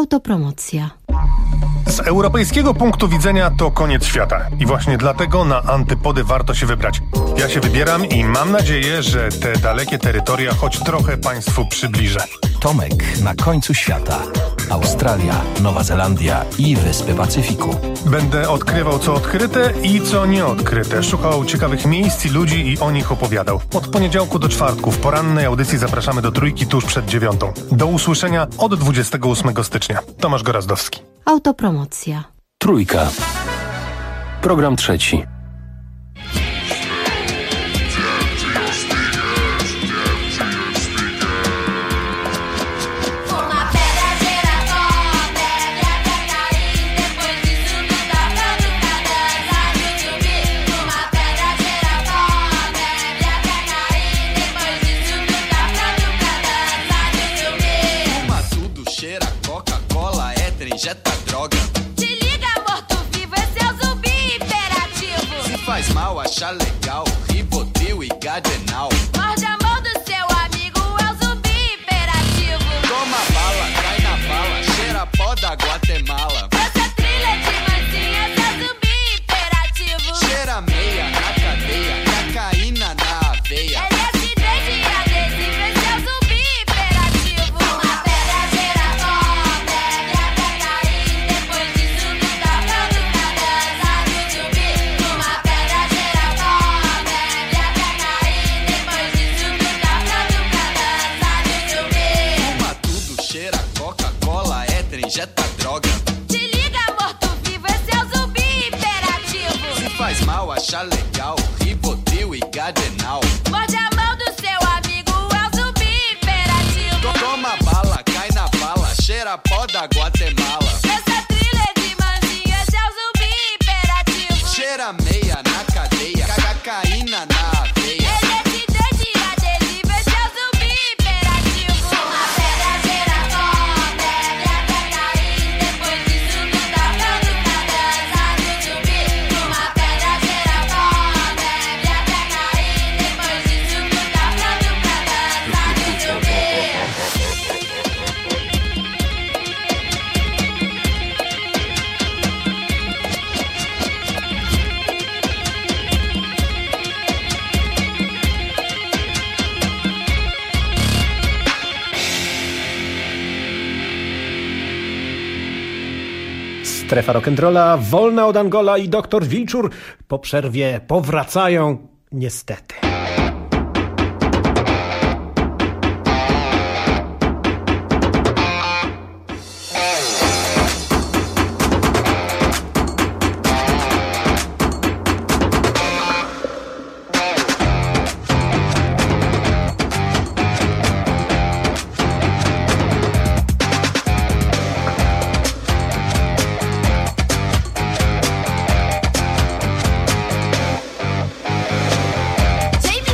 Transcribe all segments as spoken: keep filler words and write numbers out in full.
Autopromocja. Z europejskiego punktu widzenia to koniec świata i właśnie dlatego na antypody warto się wybrać. Ja się wybieram i mam nadzieję, że te dalekie terytoria choć trochę Państwu przybliżę. Tomek na końcu świata. Australia, Nowa Zelandia i Wyspy Pacyfiku. Będę odkrywał co odkryte i co nieodkryte. Szukał ciekawych miejsc i ludzi i o nich opowiadał. Od poniedziałku do czwartku w porannej audycji zapraszamy do Trójki tuż przed dziewiątą. Do usłyszenia od dwudziestego ósmego stycznia. Tomasz Gorazdowski. Autopromocja. Trójka. Program trzeci. Injeta droga. Te liga, morto-vivo, esse é o zumbi imperativo. Se faz mal, acha legal, Rivotril e Gardenal. Morde a mão do seu amigo, é o zumbi imperativo. Toma bala, cai na bala, cheira pó da Guatemala. Essa trilha de mansinha, esse é o zumbi imperativo. Cheira meia na cadeia, cocaína na aveia. L S D de adesivo, esse é o zumbi imperativo. Uma pedra cheira cobre, depois disso não dá pra nunca dançar no zumbi. Uma pedra cheira cobre, depois disso não dá pra nunca dançar no zumbi. Fuma tudo, cheira Coca-Cola, éter, injeta droga. Te liga, morto-vivo, esse é o zumbi imperativo. Se faz mal, acha legal, Rivotril e Gardenal. Morde a mão do seu amigo, é o zumbi imperativo. Toma bala, cai na bala, cheira pó da Guatemala. Essa trilha é de mansinha, esse é o zumbi imperativo. Cheira meia na cadeia, cocaína na aveia. L S D de adesivo, esse é o zumbi imperativo. Uma pedra cheira cobre, depois disso não dá pra nunca dançar no zumbi. Uma pedra cheira cobre, depois disso não dá pra nunca dançar no zumbi. Strefa rock'n'rolla, wolna od Angola i doktor Wilczur po przerwie powracają niestety. Take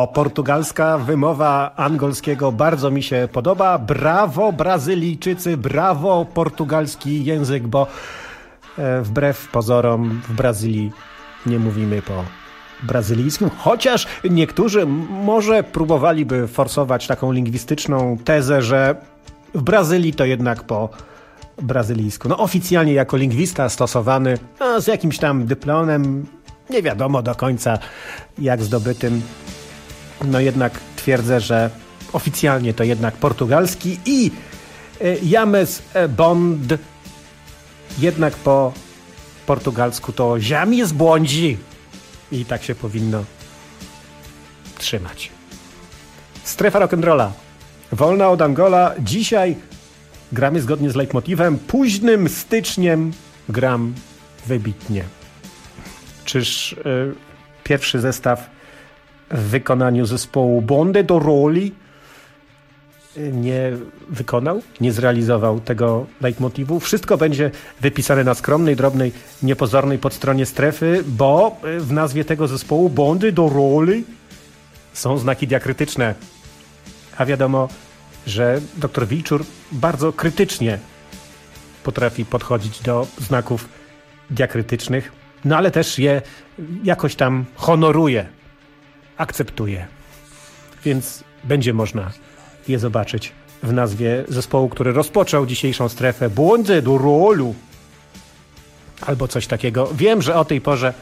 O, portugalska wymowa angolskiego bardzo mi się podoba. Brawo Brazylijczycy, brawo portugalski język, bo e, wbrew pozorom w Brazylii nie mówimy po brazylijskim, chociaż niektórzy może próbowaliby forsować taką lingwistyczną tezę, że w Brazylii to jednak po brazylijsku. No oficjalnie jako lingwista stosowany, no, z jakimś tam dyplomem, nie wiadomo do końca jak zdobytym. No jednak twierdzę, że oficjalnie to jednak portugalski i James Bond jednak po portugalsku to James Błądzi. I tak się powinno trzymać. Strefa rock'n'rolla. Wolna od Angola. Dzisiaj gramy zgodnie z leitmotivem. Późnym styczniem gram wybitnie. Czyż y, pierwszy zestaw w wykonaniu zespołu Bonde do Roli nie wykonał, nie zrealizował tego leitmotivu. Wszystko będzie wypisane na skromnej, drobnej, niepozornej podstronie strefy, bo w nazwie tego zespołu Bonde do Roli są znaki diakrytyczne. A wiadomo, że doktor Wilczur bardzo krytycznie potrafi podchodzić do znaków diakrytycznych, no ale też je jakoś tam honoruje, akceptuje. Więc będzie można je zobaczyć w nazwie zespołu, który rozpoczął dzisiejszą strefę, Bonde do Rolu albo coś takiego. Wiem, że o tej porze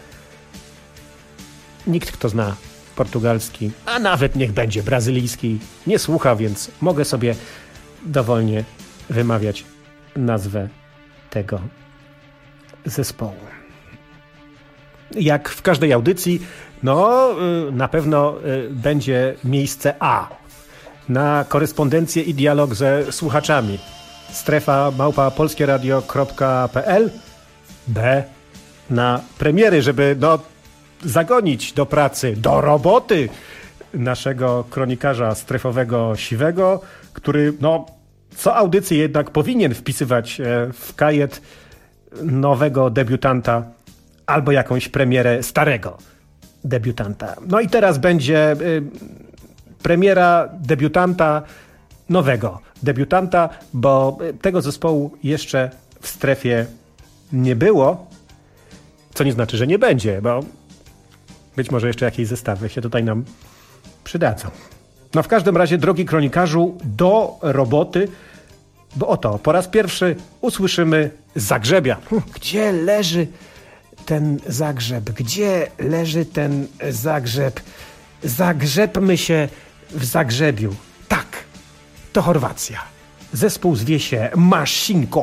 nikt, kto zna portugalski, a nawet niech będzie brazylijski, nie słucha, więc mogę sobie dowolnie wymawiać nazwę tego zespołu. Jak w każdej audycji, no na pewno będzie miejsce A na korespondencję i dialog ze słuchaczami. Strefa małpa polskieradio kropka pe el. B na premiery, żeby no, zagonić do pracy, do roboty naszego kronikarza strefowego Siwego, który no, co audycję jednak powinien wpisywać w kajet nowego debiutanta albo jakąś premierę starego debiutanta. No i teraz będzie y, premiera debiutanta, nowego debiutanta, bo tego zespołu jeszcze w strefie nie było, co nie znaczy, że nie będzie, bo być może jeszcze jakieś zestawy się tutaj nam przydadzą. No w każdym razie, drogi kronikarzu, do roboty, bo oto po raz pierwszy usłyszymy Zagrzebia. Gdzie leży ten Zagrzeb? Gdzie leży ten Zagrzeb? Zagrzebmy się w Zagrzebiu. Tak, to Chorwacja. Zespół zwie się Maszynko.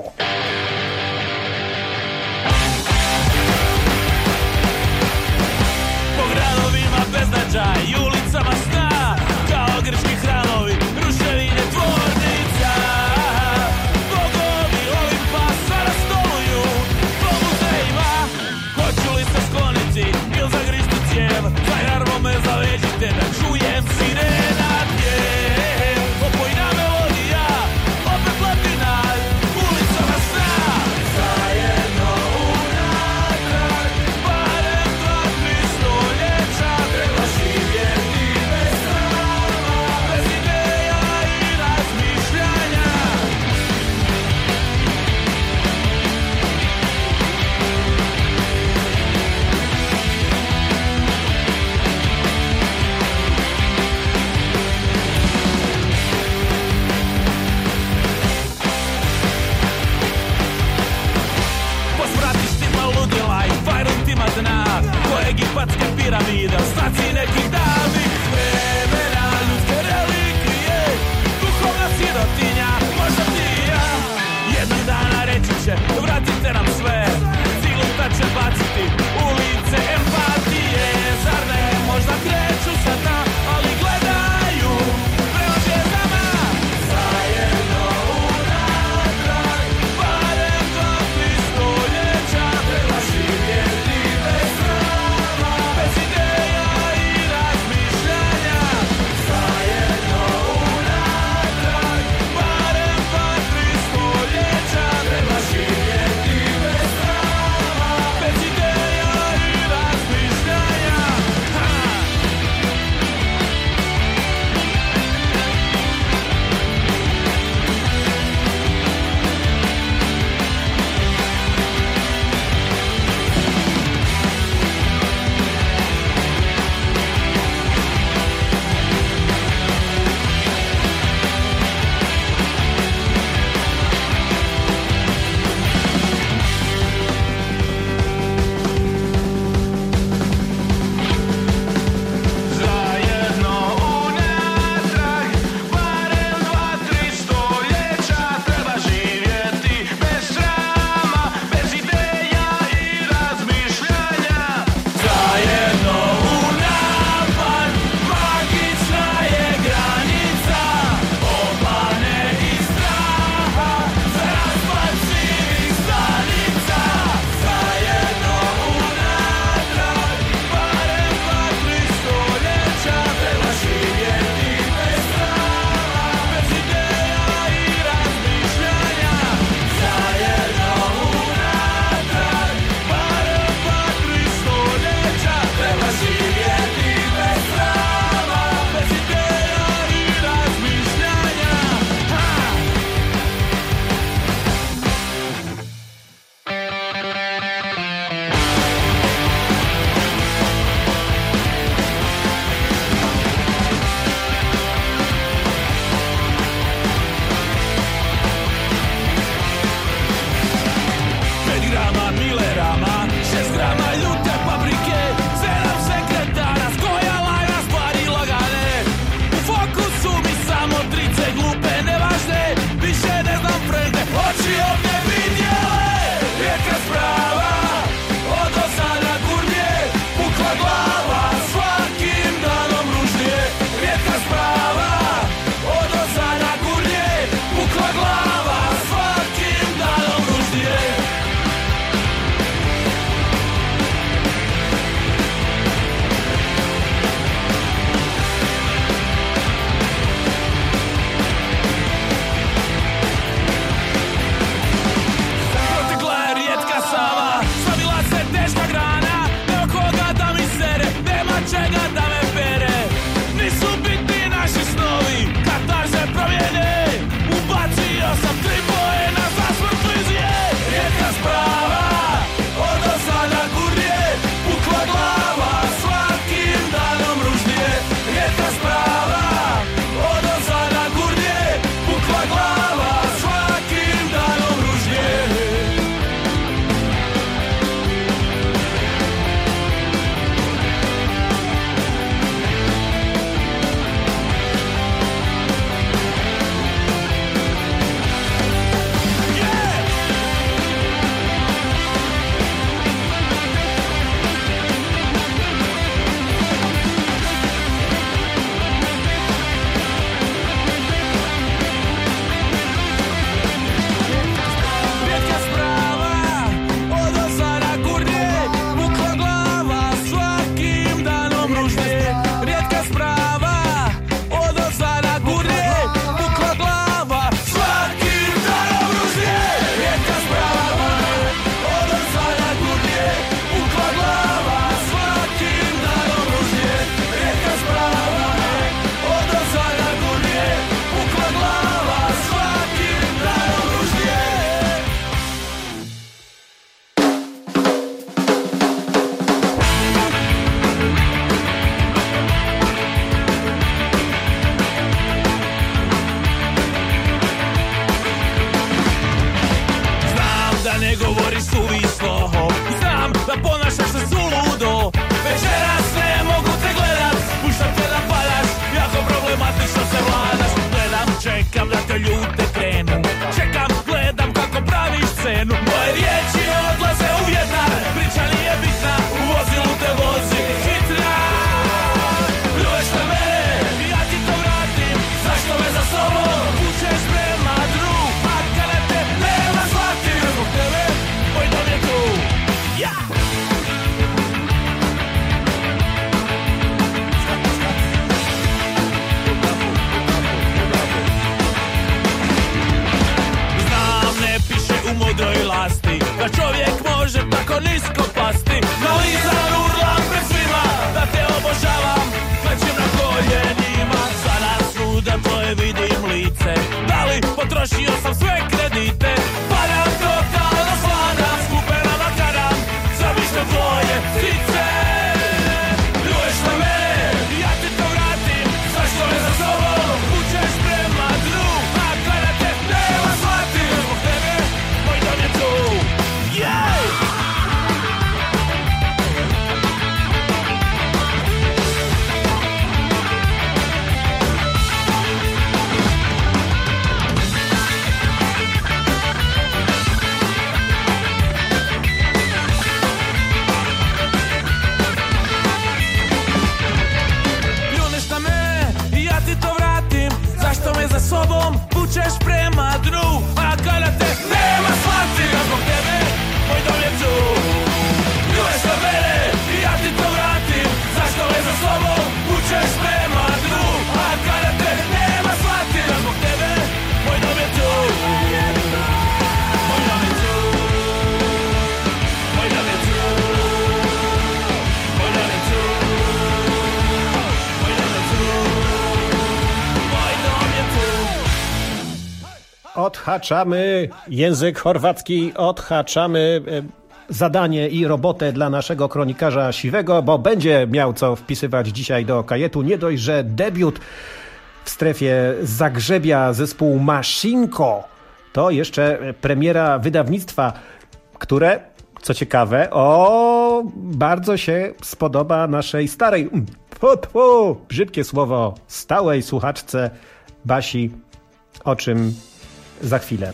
odhaczamy język chorwacki, odhaczamy zadanie i robotę dla naszego kronikarza Siwego, bo będzie miał co wpisywać dzisiaj do kajetu. Nie dość, że debiut w strefie Zagrzebia zespół Maszynko, to jeszcze premiera wydawnictwa, które, co ciekawe, o, bardzo się spodoba naszej starej, pu, pu, brzydkie słowo, stałej słuchaczce Basi, o czym za chwilę.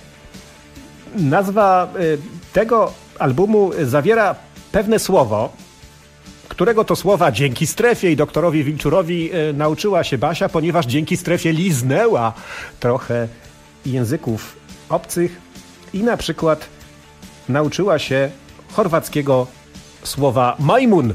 Nazwa tego albumu zawiera pewne słowo, którego to słowa dzięki strefie i doktorowi Wilczurowi nauczyła się Basia, ponieważ dzięki strefie liznęła trochę języków obcych i na przykład nauczyła się chorwackiego słowa majmun.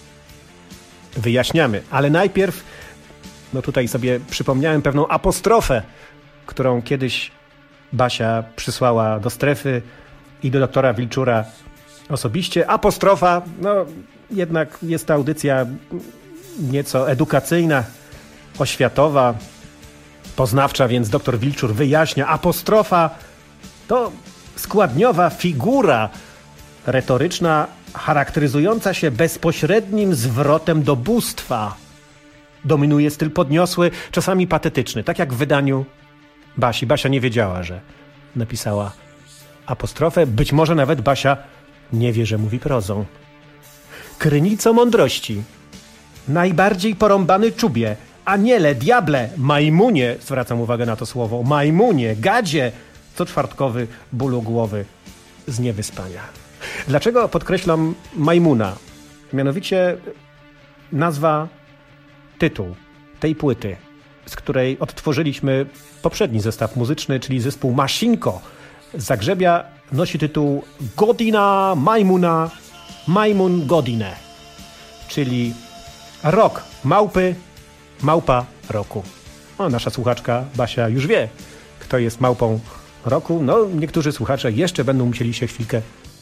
Wyjaśniamy, ale najpierw, no tutaj sobie przypomniałem pewną apostrofę, którą kiedyś Basia przysłała do strefy i do doktora Wilczura osobiście. Apostrofa, no jednak jest to audycja nieco edukacyjna, oświatowa, poznawcza, więc doktor Wilczur wyjaśnia. Apostrofa to składniowa figura retoryczna charakteryzująca się bezpośrednim zwrotem do bóstwa. Dominuje styl podniosły, czasami patetyczny, tak jak w wydaniu Basi. Basia nie wiedziała, że napisała apostrofę. Być może nawet Basia nie wie, że mówi prozą. Krynico mądrości, najbardziej porąbany czubie, aniele, diable, majmunie, zwracam uwagę na to słowo, majmunie, gadzie, co czwartkowy bólu głowy z niewyspania. Dlaczego podkreślam majmuna? Mianowicie nazwa, tytuł tej płyty, z której odtworzyliśmy poprzedni zestaw muzyczny, czyli zespół Maszynko z Zagrzebia, nosi tytuł Godina Majmuna, Majmun Godine, czyli rok małpy, małpa roku. O, nasza słuchaczka Basia już wie, kto jest małpą roku. No, niektórzy słuchacze jeszcze będą musieli się chwilkę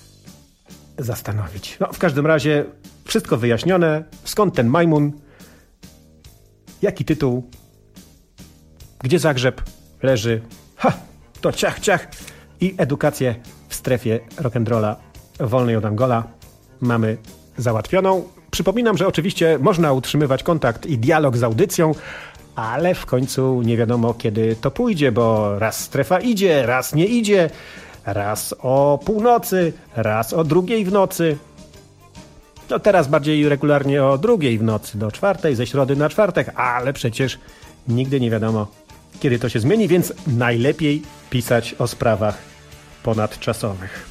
zastanowić. No, w każdym razie wszystko wyjaśnione. Skąd ten majmun? Jaki tytuł? Gdzie Zagrzeb leży? Ha! To ciach, ciach! I edukację w strefie rock'n'rolla wolnej od Angola mamy załatwioną. Przypominam, że oczywiście można utrzymywać kontakt i dialog z audycją, ale w końcu nie wiadomo, kiedy to pójdzie, bo raz strefa idzie, raz nie idzie, raz o północy, raz o drugiej w nocy. No teraz bardziej regularnie o drugiej w nocy do czwartej, ze środy na czwartek, ale przecież nigdy nie wiadomo, kiedy to się zmieni, więc najlepiej pisać o sprawach ponadczasowych.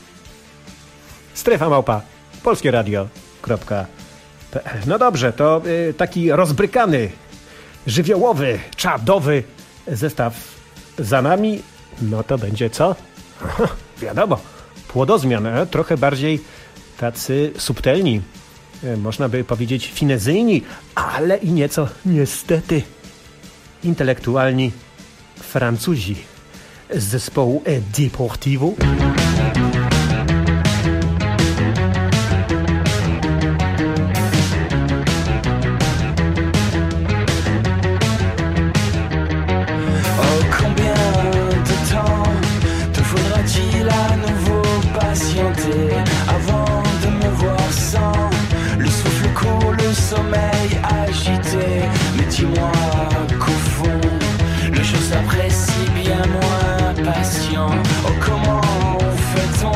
Strefa małpa polskieradio kropka pe el. No dobrze, to y, taki rozbrykany, żywiołowy, czadowy zestaw za nami. No to będzie co? Wiadomo, płodozmian, e? trochę bardziej tacy subtelni, e, można by powiedzieć finezyjni, ale i nieco niestety intelektualni Francuzi z zespołu Deportivo. Avant de me voir sans le souffle court, le sommeil agité. Mais dis-moi qu'au fond, le jeu s'apprécie bien moins patient. Oh, comment fait-on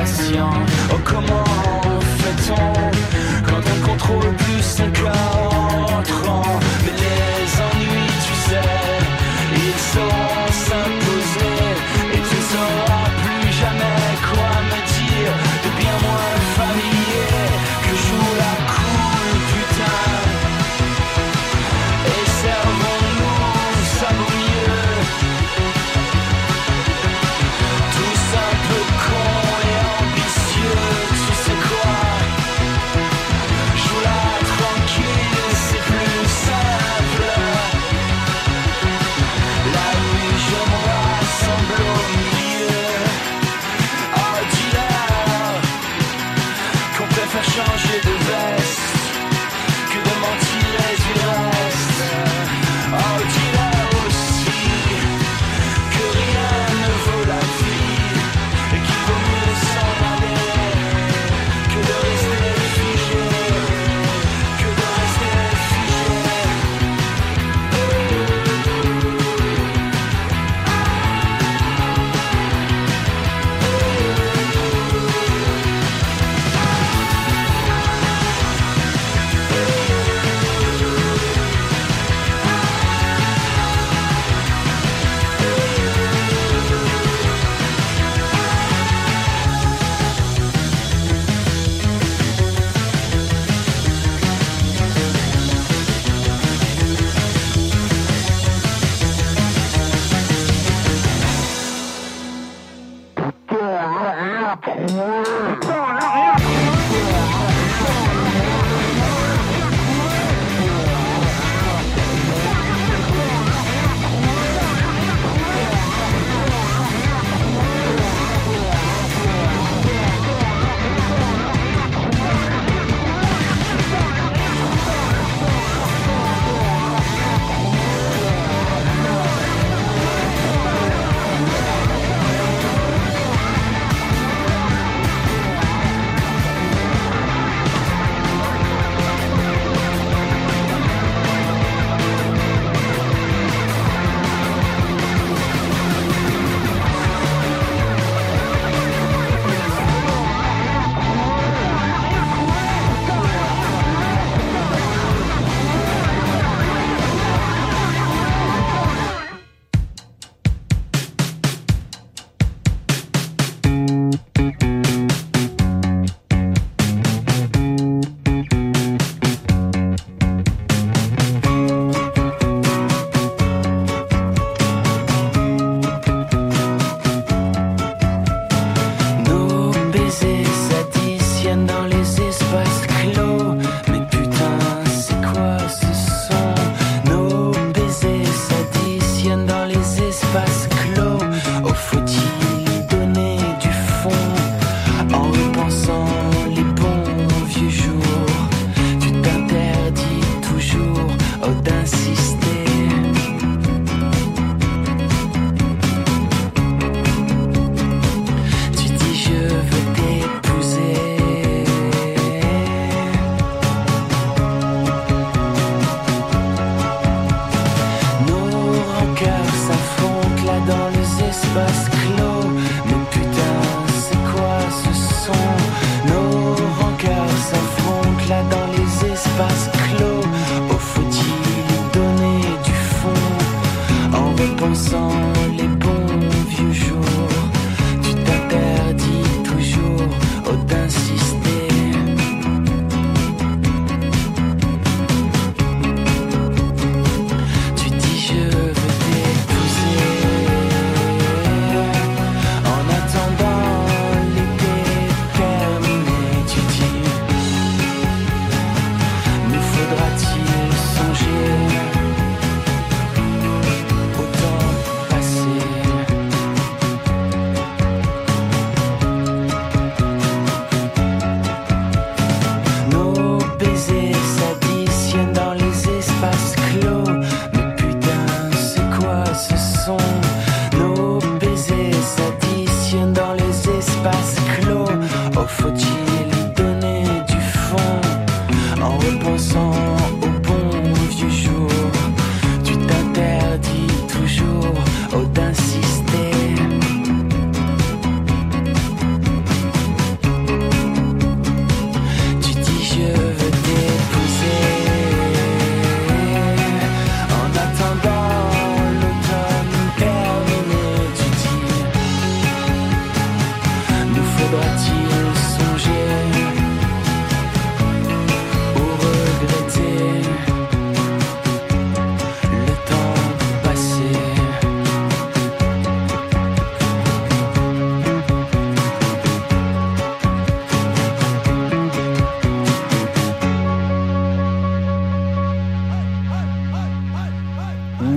patient. Oh, comment fait-on quand on ne contrôle plus son corps en entrant? Mais les ennuis, tu sais, ils sauront s'imposer et tu ne sauras plus jamais quoi me dire de bien moins familier que joue la cool, putain. Et servons-nous, ça vaut mieux. Tous un peu cons et ambitieux, tu sais quoi? Joue-la tranquille, c'est plus ça.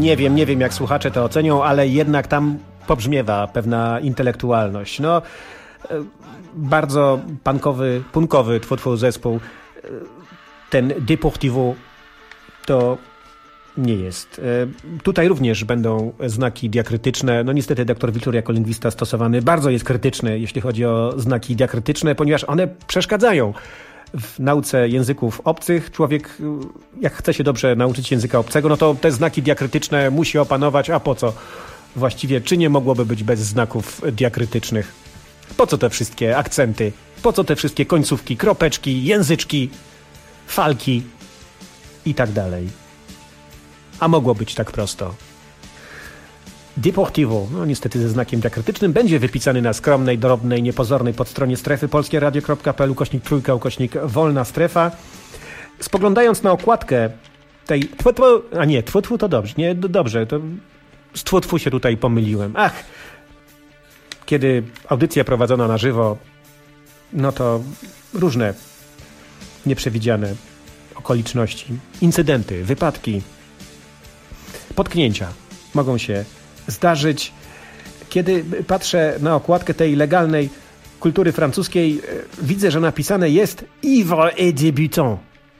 nie wiem, nie wiem jak słuchacze to ocenią, ale jednak tam pobrzmiewa pewna intelektualność. No, bardzo punkowy, punkowy twój zespół. Ten Deportivo to nie jest. Tutaj również będą znaki diakrytyczne. No niestety doktor Wilczur jako lingwista stosowany bardzo jest krytyczny, jeśli chodzi o znaki diakrytyczne, ponieważ one przeszkadzają w nauce języków obcych. Człowiek, jak chce się dobrze nauczyć języka obcego, no to te znaki diakrytyczne musi opanować, a po co? Właściwie, czy nie mogłoby być bez znaków diakrytycznych? Po co te wszystkie akcenty? Po co te wszystkie końcówki, kropeczki, języczki, falki i tak dalej? A mogło być tak prosto. Deportivo, no niestety ze znakiem diakrytycznym, będzie wypisany na skromnej, drobnej, niepozornej podstronie strefy polskieradio kropka p l ukośnik trójka, ukośnik wolna strefa. Spoglądając na okładkę tej... Tfu, tfu, a nie, tfu, tfu to dobrze, nie, dobrze, to z tfu, tfu się tutaj pomyliłem. Ach, kiedy audycja prowadzona na żywo, no to różne nieprzewidziane okoliczności, incydenty, wypadki, potknięcia mogą się zdarzyć. Kiedy patrzę na okładkę tej legalnej kultury francuskiej, widzę, że napisane jest ivre et débutant,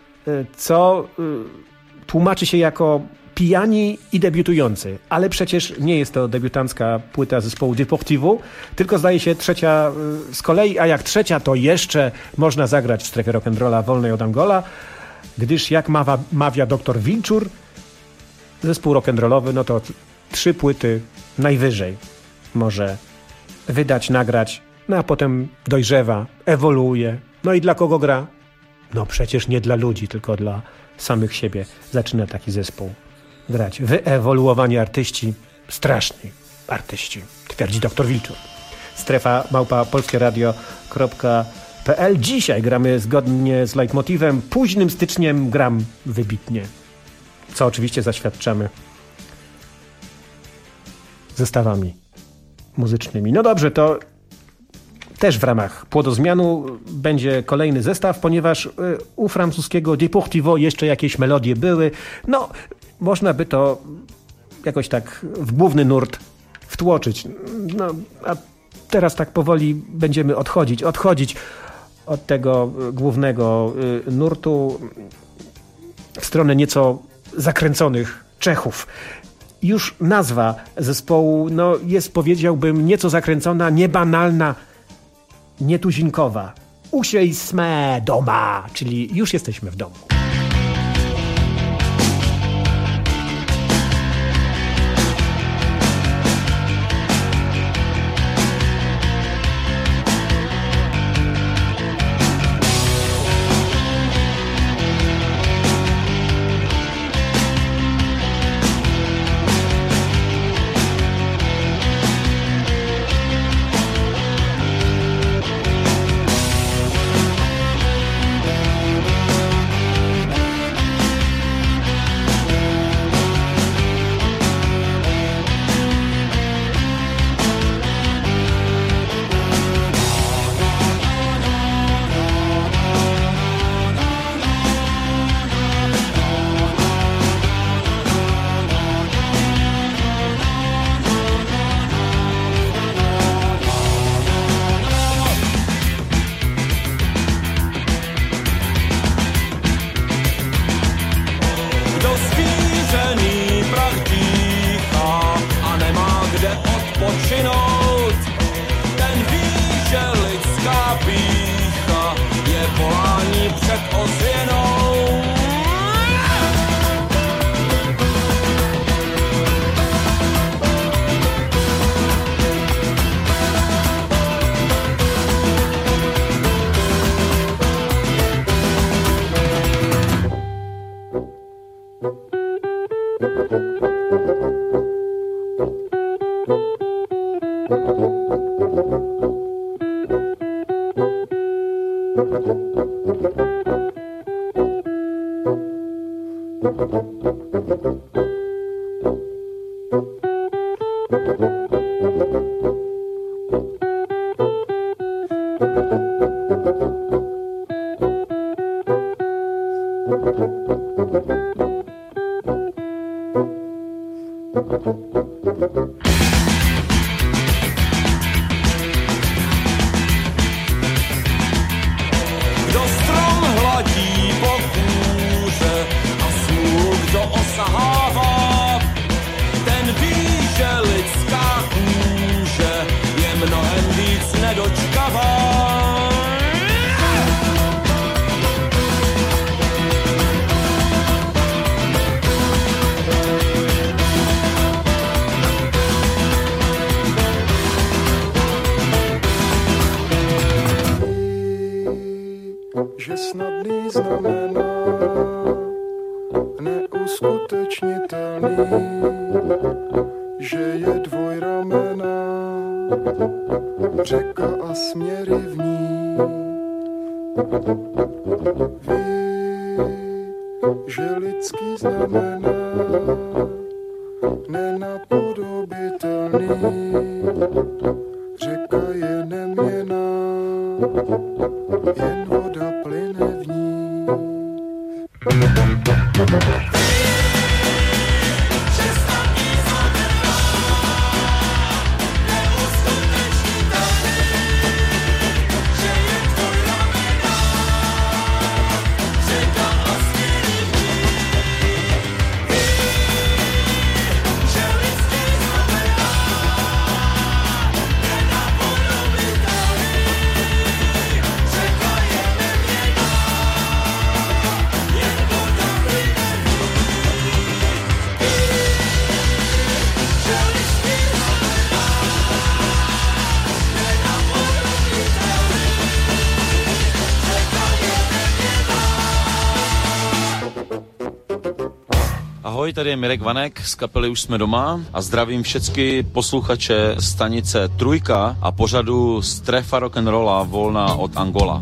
co tłumaczy się jako pijani i debiutujący. Ale przecież nie jest to debiutancka płyta zespołu Deportivo, tylko zdaje się trzecia z kolei, a jak trzecia, to jeszcze można zagrać w strefie rock'n'rolla wolnej od Angola, gdyż jak mawa, mawia doktor Wilczur, zespół rock'n'rollowy, no to trzy płyty najwyżej może wydać, nagrać, no a potem dojrzewa, ewoluuje. No i dla kogo gra? No przecież nie dla ludzi, tylko dla samych siebie zaczyna taki zespół grać. Wyewoluowani artyści, straszni artyści, twierdzi doktor Wilczur. Strefa małpa polskieradio kropka p l. Dzisiaj gramy zgodnie z leitmotivem. Późnym styczniem gram wybitnie, co oczywiście zaświadczamy zestawami muzycznymi. No dobrze, to też w ramach płodozmianu będzie kolejny zestaw, ponieważ u francuskiego Deportivo jeszcze jakieś melodie były. No, można by to jakoś tak w główny nurt wtłoczyć. No, a teraz tak powoli będziemy odchodzić, odchodzić od tego głównego nurtu w stronę nieco zakręconych Czechów. Już nazwa zespołu no, jest, powiedziałbym, nieco zakręcona, niebanalna, nietuzinkowa. Usiejsme doma, czyli już jesteśmy w domu. kdo strom hladí po kůře a smůl kdo osahává, ten ví, že lidská kůže je mnohem víc nedočkavá. Že snadný znamená neuskutečnitelný, že je dvojramená řeka a směry v ní. Ví, že lidský znamená nenapodobitelný, řeka je neměnná, jen voda plyne v ní. Ahoj, tady je Mirek Vanek z kapely Už jsme doma a zdravím všechny posluchače stanice Trojka a pořadu Strefa rock'n'rolla volná od Angola.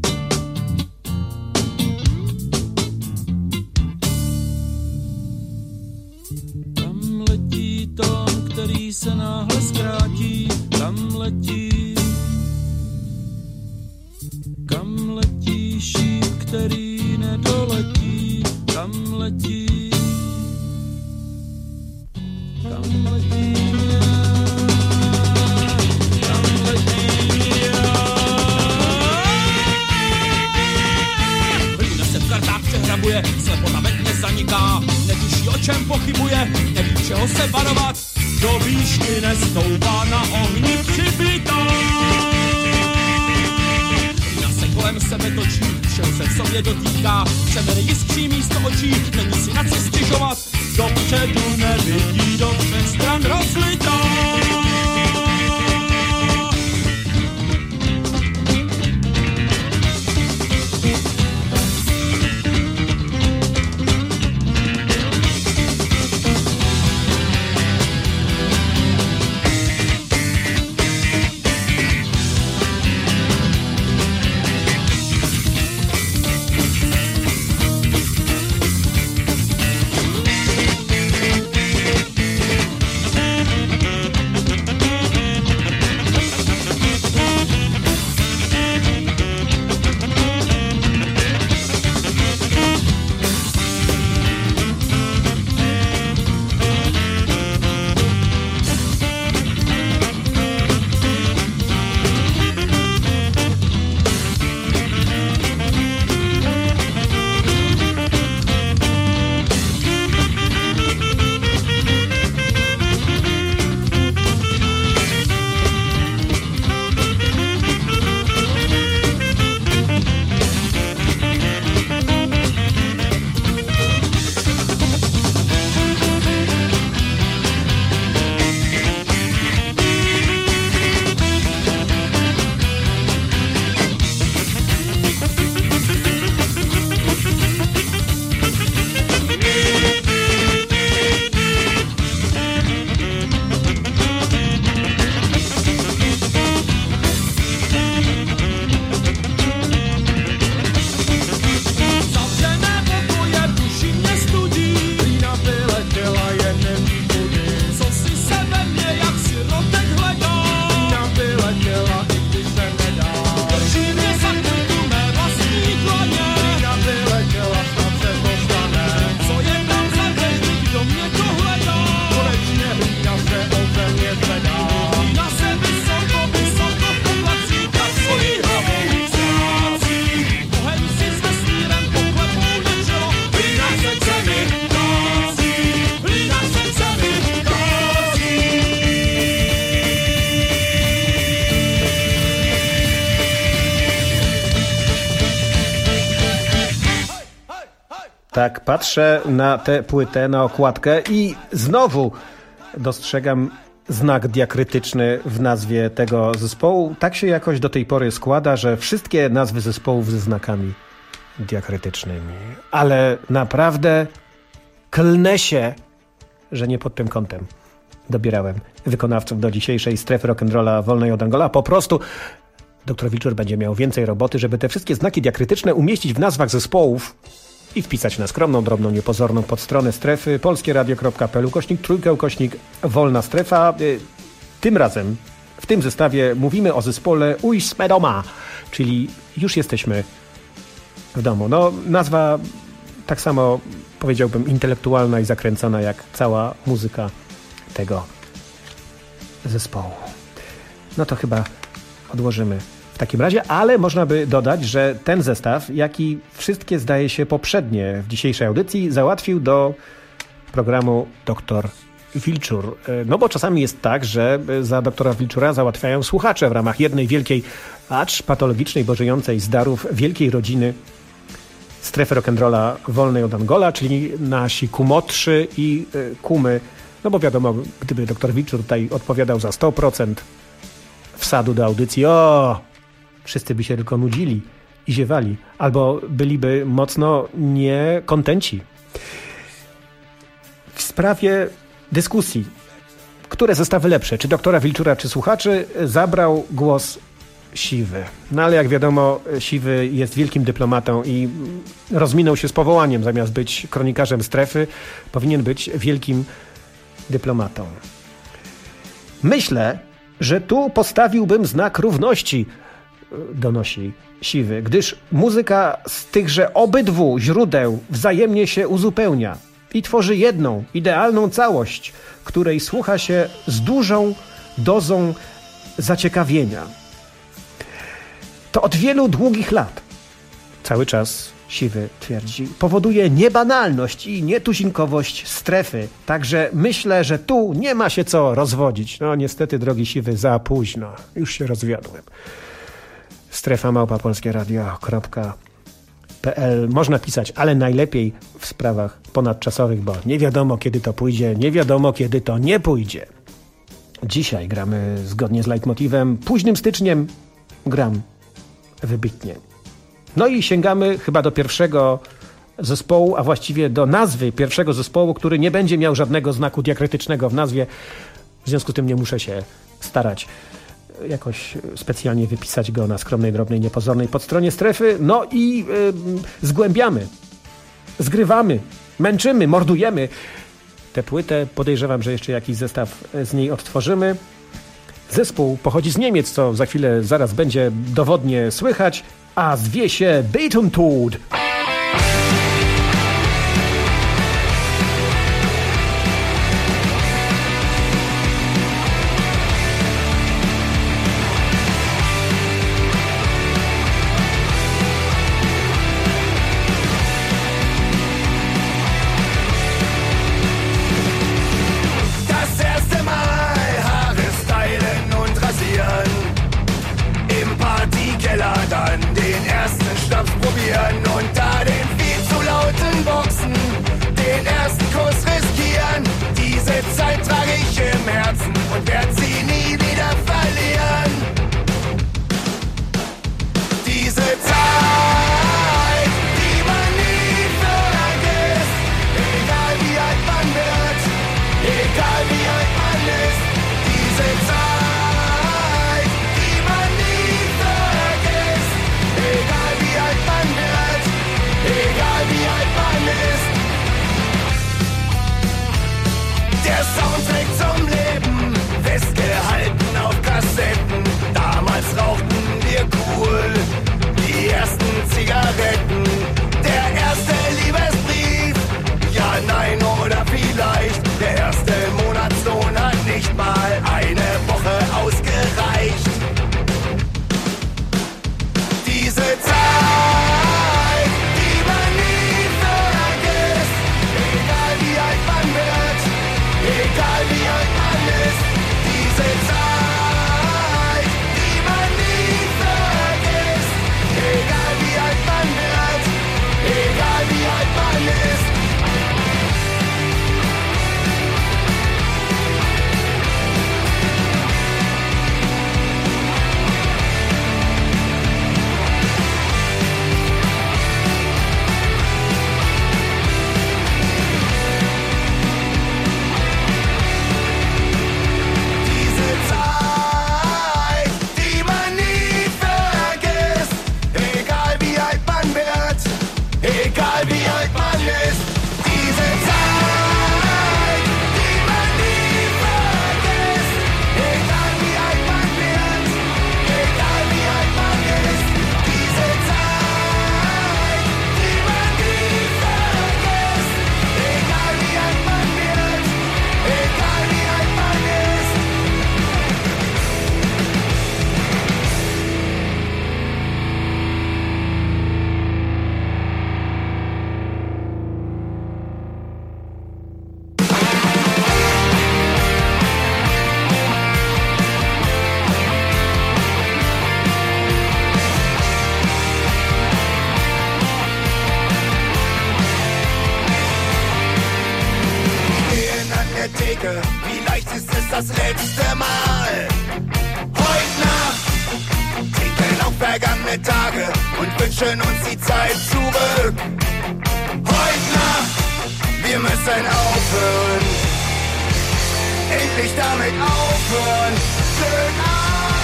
Tam letí tón, který se náhle zkrátí, tam letí, kam letí šíp, který nedoletí, tam letí. Tam letím já, tam letím já. Hlína se v kartách přehrabuje, slepota ve tmě zaniká, netuší o čem pochybuje, neví čeho se varovat, do výšky nestoupá, na ohni přibitá. Hlína se kolem sebe točí, všeho se v sobě dotýká, přebere jiskří místo očí, není si na co stěžovat, dopředu nevidí, do všech stran rozlitá. Tak, patrzę na tę płytę, na okładkę i znowu dostrzegam znak diakrytyczny w nazwie tego zespołu. Tak się jakoś do tej pory składa, że wszystkie nazwy zespołów ze znakami diakrytycznymi. Ale naprawdę klnę się, że nie pod tym kątem dobierałem wykonawców do dzisiejszej strefy rock'n'rolla wolnej od Angola. Po prostu doktor Wilczur będzie miał więcej roboty, żeby te wszystkie znaki diakrytyczne umieścić w nazwach zespołów i wpisać na skromną, drobną, niepozorną podstronę strefy polskieradio.pl ukośnik trójkę ukośnik wolna strefa. Tym razem w tym zestawie mówimy o zespole Uj sme doma, czyli już jesteśmy w domu. No, nazwa tak samo, powiedziałbym, intelektualna i zakręcona jak cała muzyka tego zespołu. No to chyba odłożymy w takim razie, ale można by dodać, że ten zestaw, jak i wszystkie, zdaje się, poprzednie w dzisiejszej audycji, załatwił do programu doktor Wilczur. No bo czasami jest tak, że za doktora Wilczura załatwiają słuchacze w ramach jednej wielkiej, acz patologicznej, bo żyjącej z darów wielkiej rodziny strefy rock'n'rolla wolnej od Angola, czyli nasi kumotrzy i kumy. No bo wiadomo, gdyby doktor Wilczur tutaj odpowiadał za sto procent wsadu do audycji, o, wszyscy by się tylko nudzili i ziewali, albo byliby mocno niekontenci. W sprawie dyskusji, które zestawy lepsze, czy doktora Wilczura, czy słuchaczy, zabrał głos Siwy. No ale jak wiadomo, Siwy jest wielkim dyplomatą i rozminął się z powołaniem. Zamiast być kronikarzem strefy, powinien być wielkim dyplomatą. Myślę, że tu postawiłbym znak równości, donosi Siwy, gdyż muzyka z tychże obydwu źródeł wzajemnie się uzupełnia i tworzy jedną, idealną całość, której słucha się z dużą dozą zaciekawienia. To od wielu długich lat, cały czas Siwy twierdzi, powoduje niebanalność i nietuzinkowość strefy. Także myślę, że tu nie ma się co rozwodzić. No niestety, drogi Siwy, za późno. Już się rozwiodłem. Strefa małpa polskieradio kropka p l. Można pisać, ale najlepiej w sprawach ponadczasowych, bo nie wiadomo, kiedy to pójdzie, nie wiadomo, kiedy to nie pójdzie. Dzisiaj gramy zgodnie z leitmotivem. Późnym styczniem gram wybitnie. No i sięgamy chyba do pierwszego zespołu, a właściwie do nazwy pierwszego zespołu, który nie będzie miał żadnego znaku diakrytycznego w nazwie. W związku z tym nie muszę się starać jakoś specjalnie wypisać go na skromnej, drobnej, niepozornej podstronie strefy. No i yy, zgłębiamy, zgrywamy, męczymy, mordujemy tę płytę. Podejrzewam, że jeszcze jakiś zestaw z niej odtworzymy. Zespół pochodzi z Niemiec, co za chwilę zaraz będzie dowodnie słychać, a zwie się Beethoven. Dann den ersten Schnaps probieren und Frage, vielleicht ist es das letzte Mal. Heute Nacht trinken auf vergangene Tage und wünschen uns die Zeit zurück. Heute Nacht, wir müssen aufhören, endlich damit aufhören. Glück auf!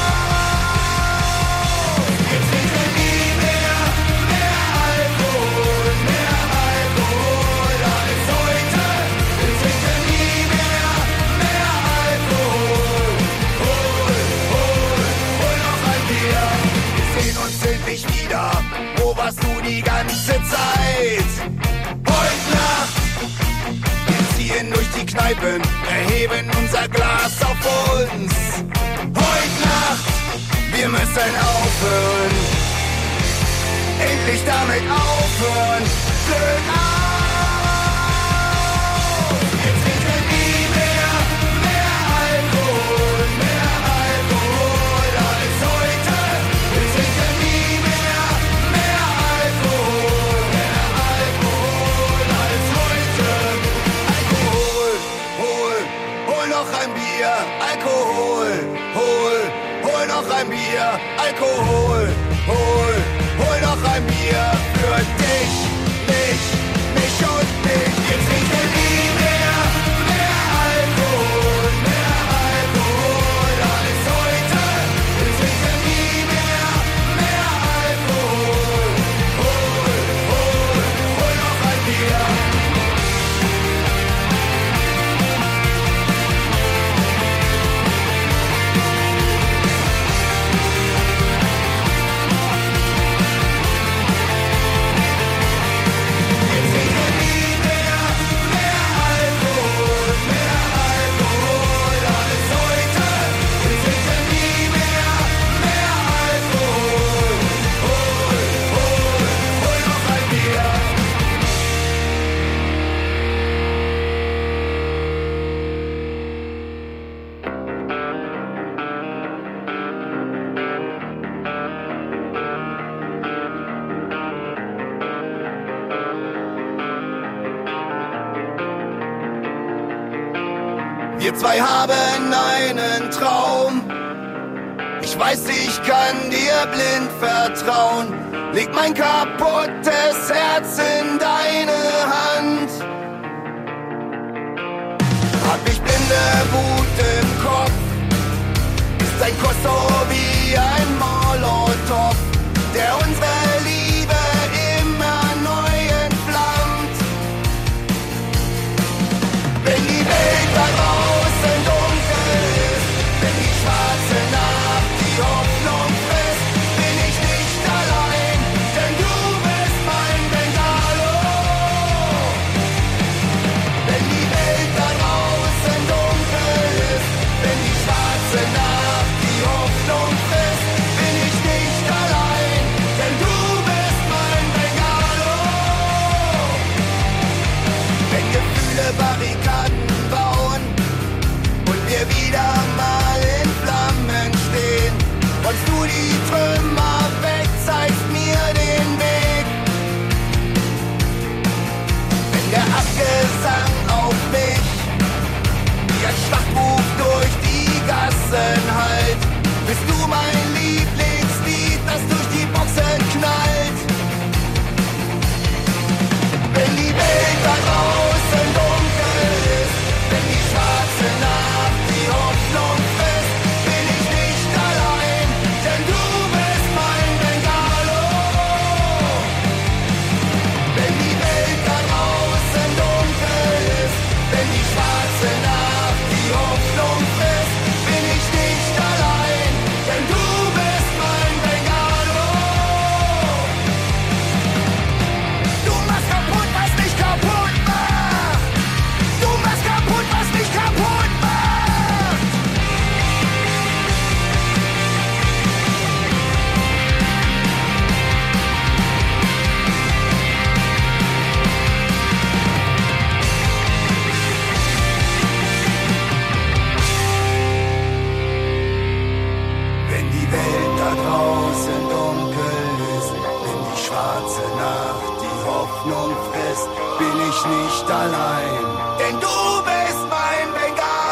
Wir trinken nie mehr, mehr Alkohol, mehr Alkohol als heute. Wir trinken nie mehr, mehr Alkohol. Hol, hol, hol noch ein Bier. Wir sehen uns endlich wieder. Wo warst du die ganze Zeit? Heute Nacht, wir ziehen durch die Kneipen, erheben unser Glas auf uns. Heute Nacht, wir müssen aufhören, endlich damit aufhören. Glück auf! Wir trinken nie mehr, mehr Alkohol, mehr Alkohol als heute. Wir trinken nie mehr, mehr Alkohol, mehr Alkohol als heute. Alkohol, hol, hol noch ein Bier. Alkohol, hol, hol noch ein Bier. Alkohol, hol, hol noch ein Bier. Für dich, mich, mich und mich. Wir trinken nie mehr, mehr Alkohol, mehr Alkohol als heute. Wir trinken nie mehr, mehr Alkohol. Hol, hol, hol noch ein Bier. Wir zwei haben einen Traum. Ich weiß, ich kann dir blind vertrauen. Leg mein kaputtes Herz in deine Hand. Hab ich blinde Wut im Kopf, ist dein Kuss so wie ein Molotow, der unsere Liebe immer neu entflammt. Wenn die Welt da draußen dunkel ist, wenn die schwarze Nacht die Hoffnung frisst, bin ich nicht allein, denn du bist mein Bengalo. Wenn die Welt da draußen dunkel ist, wenn die schwarze Nacht die Hoffnung frisst, bin ich nicht allein, denn du bist mein Bengalo. Wenn Gefühle Barrikaden bauen und wir wieder mal in Flammen stehen, rollst du die Trümmer weg, zeigst mir den Weg. Wenn der Abgesang auf mich wie ein Schlachtruf durch die Gassen hallt, bist du mein Lieblingslied, das durch die Boxen knallt. Wenn die Welt da draußen dunkel ist, wenn die schwarze Nacht die Hoffnung frisst, bin ich nicht allein, denn du bist mein Bengalo. Wenn die Welt da draußen dunkel ist, wenn die schwarze Nacht die Hoffnung frisst, bin ich nicht allein, denn du bist mein Bengalo. Du machst kaputt, was mich kaputt macht. Du machst kaputt, was mich kaputt macht. Wenn die Welt da draußen dunkel ist, wenn die schwarze Nacht die Hoffnung frisst, bin ich nicht allein, denn du bist mein Bengalo.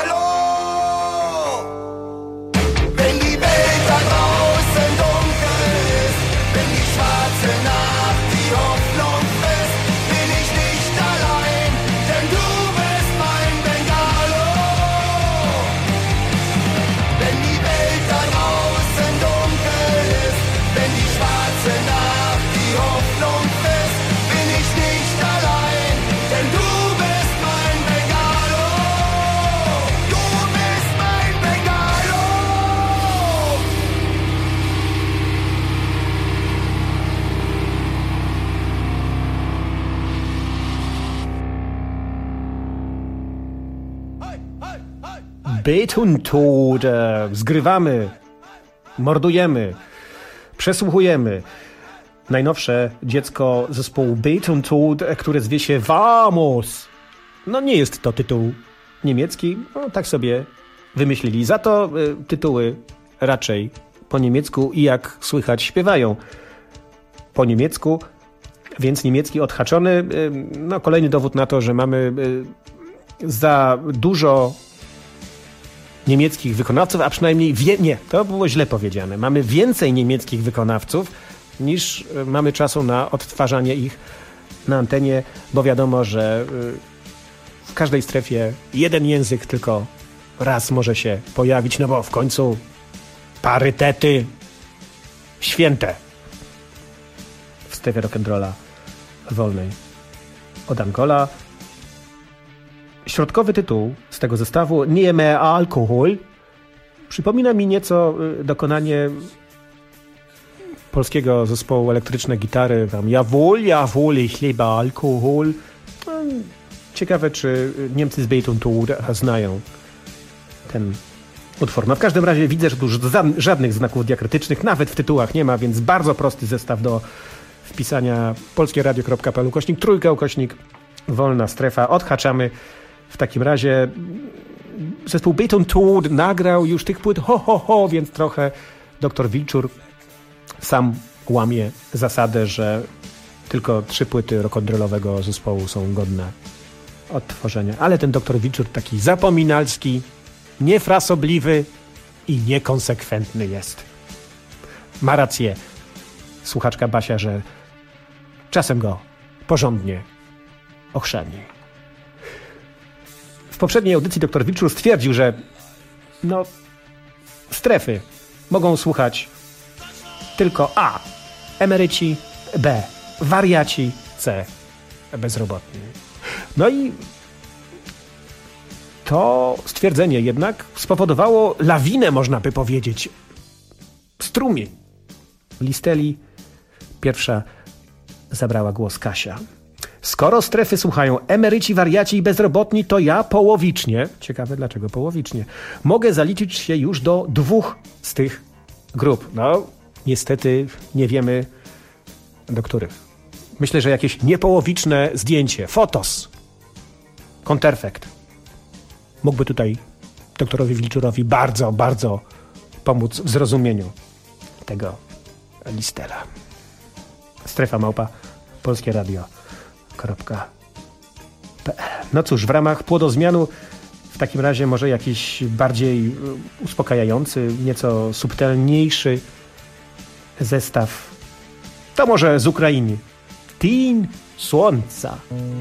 Betentode. Zgrywamy, mordujemy, przesłuchujemy. Najnowsze dziecko zespołu Betentode, które zwie się Vamos. No nie jest to tytuł niemiecki, no tak sobie wymyślili. Za to y, tytuły raczej po niemiecku i jak słychać śpiewają po niemiecku, więc niemiecki odhaczony. Y, no kolejny dowód na to, że mamy y, za dużo niemieckich wykonawców, a przynajmniej wie... nie, to było źle powiedziane. Mamy więcej niemieckich wykonawców niż y, mamy czasu na odtwarzanie ich na antenie, bo wiadomo, że y, w każdej strefie jeden język tylko raz może się pojawić, no bo w końcu parytety święte w strefie rock'n'rolla wolnej od Angola. Środkowy tytuł z tego zestawu Nie mehr Alkohol przypomina mi nieco dokonanie polskiego zespołu Elektryczne Gitary. Tam Jawohl, jawohl, ich liebe Alkohol. Ciekawe, czy Niemcy z Betentode znają ten utwór. No w każdym razie widzę, że tu już żadnych znaków diakrytycznych nawet w tytułach nie ma, więc bardzo prosty zestaw do wpisania polskieradio kropka p l ukośnik trójka ukośnik wolna strefa. Odhaczamy. W takim razie zespół Betentode nagrał już tych płyt ho, ho, ho, więc trochę doktor Wilczur sam łamie zasadę, że tylko trzy płyty rock'n'rollowego zespołu są godne odtworzenia. Ale ten doktor Wilczur taki zapominalski, niefrasobliwy i niekonsekwentny jest. Ma rację słuchaczka Basia, że czasem go porządnie ochrzani. W poprzedniej audycji doktor Wilczur stwierdził, że no strefy mogą słuchać tylko A. emeryci, B. wariaci, C. bezrobotni. No i to stwierdzenie jednak spowodowało lawinę, można by powiedzieć, strumień. Listeli pierwsza zabrała głos Kasia. Skoro strefy słuchają emeryci, wariaci i bezrobotni, to ja połowicznie, ciekawe dlaczego połowicznie, mogę zaliczyć się już do dwóch z tych grup. No, niestety nie wiemy do których. Myślę, że jakieś niepołowiczne zdjęcie, fotos, konterfekt mógłby tutaj doktorowi Wilczurowi bardzo, bardzo pomóc w zrozumieniu tego listela. Strefa małpa polskieradio kropka p l. No cóż, w ramach płodozmianu w takim razie może jakiś bardziej uspokajający, nieco subtelniejszy zestaw. To może z Ukrainy. Teen Słońca.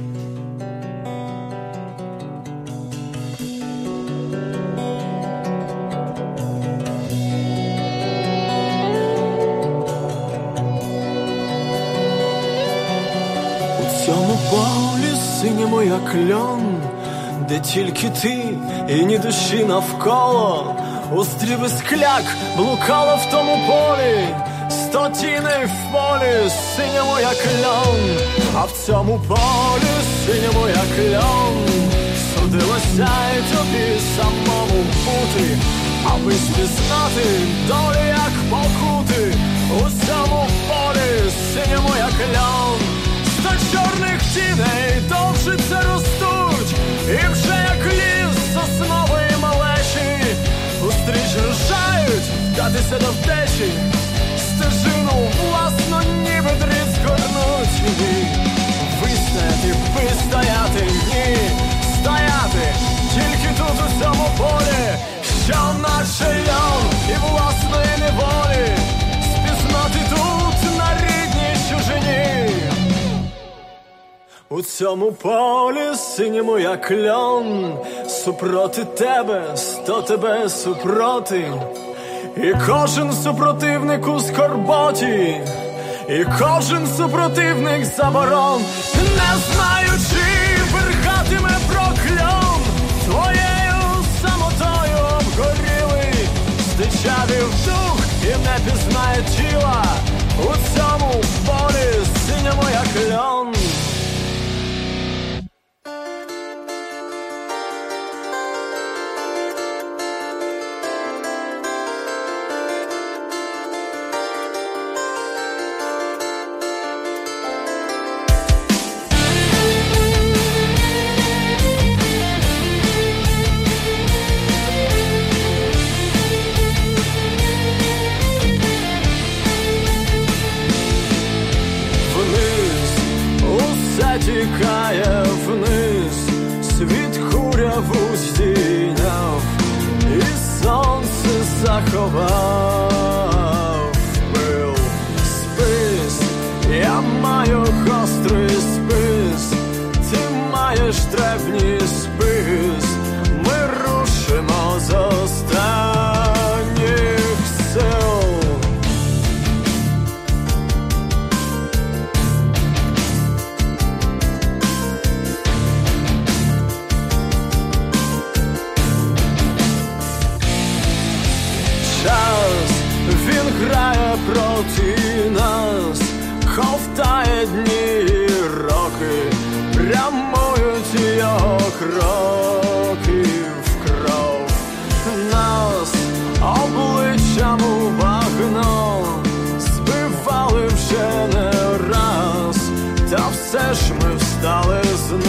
У цьому полі синьому, як льон, де тільки ти і ні душі навколо. Острів і скляк блукало в тому полі, сто тіней в полі, синьому, як льон. А в цьому полі синьому, як льон, судилося й тобі самому бути, аби спізнати долі, як покути. У цьому полі синьому, як льон, сто чорних тіней довжиться ростуть, і вже як ліс соснової малечі устріч рушають вдатися до втечі, стежину власну ніби дріт згорнуть. Вистояти, вистояти, ні, стояти тільки тут у цьому полі, що наче льон і власної неволі, спізнати тут на рідній чужині. У цьому полі синьому, як льон, супроти тебе, сто тебе супроти. І кожен супротивник у скорботі, і кожен супротивник заборон, не знаючи, верхатиме прокльон, твоєю самотою обгорілий, здичавів дух і не пізнає тіла. У цьому полі синьому, як льон. тікає вниз, світ куряву здійняв, і сонце заховав пил. Спис, я маю гострий спис, ти маєш древній спис, ми рушимо з останніх сил. Час, він грає проти нас, ковтає дні і роки, прямують його кроки в кров. Нас обличчям у багно збивали вже не раз, та все ж ми встали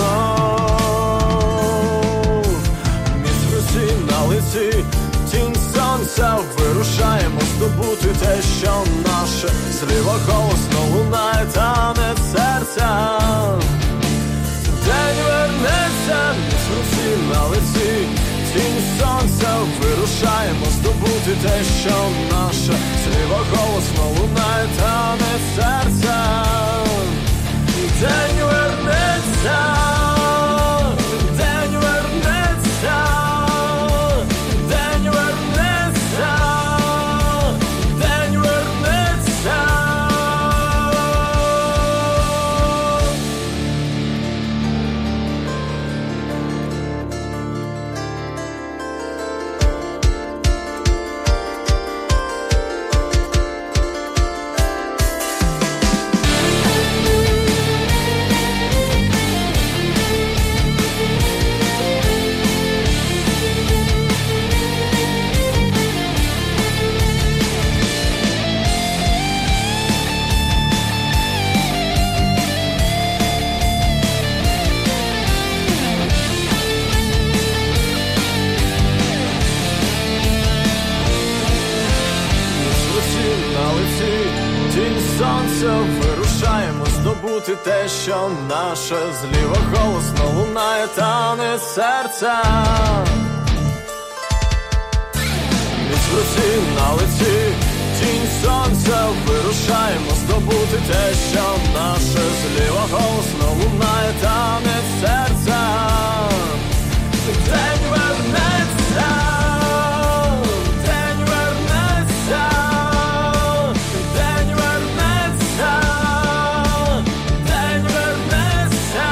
знов. Між руці на лиці тінь сонця, вирушаємо здобути те, що наше. Зліва голосно лунає танець серця. День вернеться, між руці на лиці тінь сонця, вирушаємо здобути те, що наше. Зліва голосно лунає танець серця. День вернеться, день вернеться, день вернеться, день вернеться. Вирушаємо здобути те, що наше. Зліва голосно лунає танець серця. Між руці на лиці тінь сонця, вирушаємо здобути те, що наше. Зліва голосно лунає танець серця. День вернеться, день вернеться, день вернеться, день вернеться.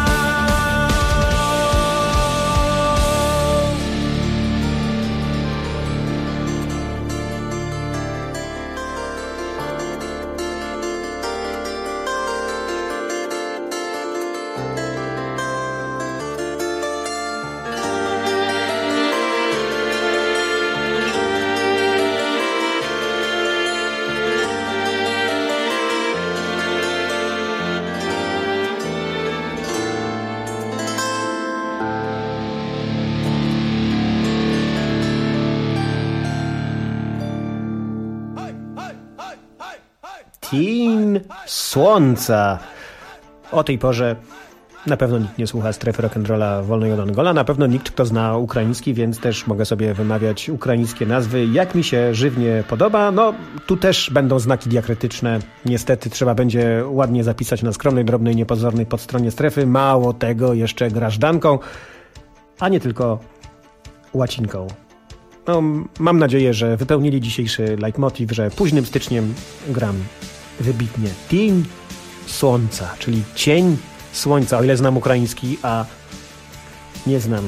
Tінь słońca. O tej porze na pewno nikt nie słucha strefy rock'n'rolla wolnej od Angola. Na pewno nikt, kto zna ukraiński, więc też mogę sobie wymawiać ukraińskie nazwy, jak mi się żywnie podoba. No, tu też będą znaki diakrytyczne. Niestety trzeba będzie ładnie zapisać na skromnej, drobnej, niepozornej podstronie strefy. Mało tego, jeszcze grażdanką, a nie tylko łacinką. No, mam nadzieję, że wypełnili dzisiejszy leitmotiv, że późnym styczniem gram wybitnie. Tінь słońca, czyli cień słońca, o ile znam ukraiński, a nie znam.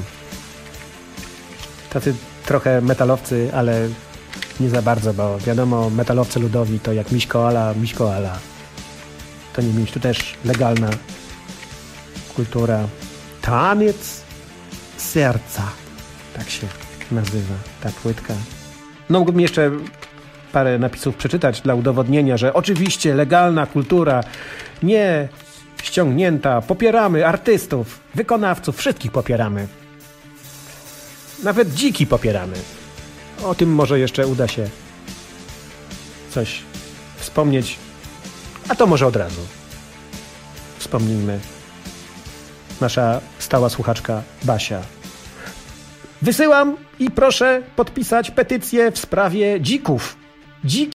Tacy trochę metalowcy, ale nie za bardzo, bo wiadomo, metalowcy ludowi to jak Miśko Ala, Miśko Ala. To nie mieć, tu też legalna kultura. Taniec serca, tak się nazywa ta płytka. No, mógłbym jeszcze parę napisów przeczytać dla udowodnienia, że oczywiście legalna kultura, nie ściągnięta, popieramy artystów, wykonawców, wszystkich popieramy. Nawet dziki popieramy. O tym może jeszcze uda się coś wspomnieć, a to może od razu. Wspomnijmy nasza stała słuchaczka Basia. Wysyłam i proszę podpisać petycję w sprawie dzików. Dziki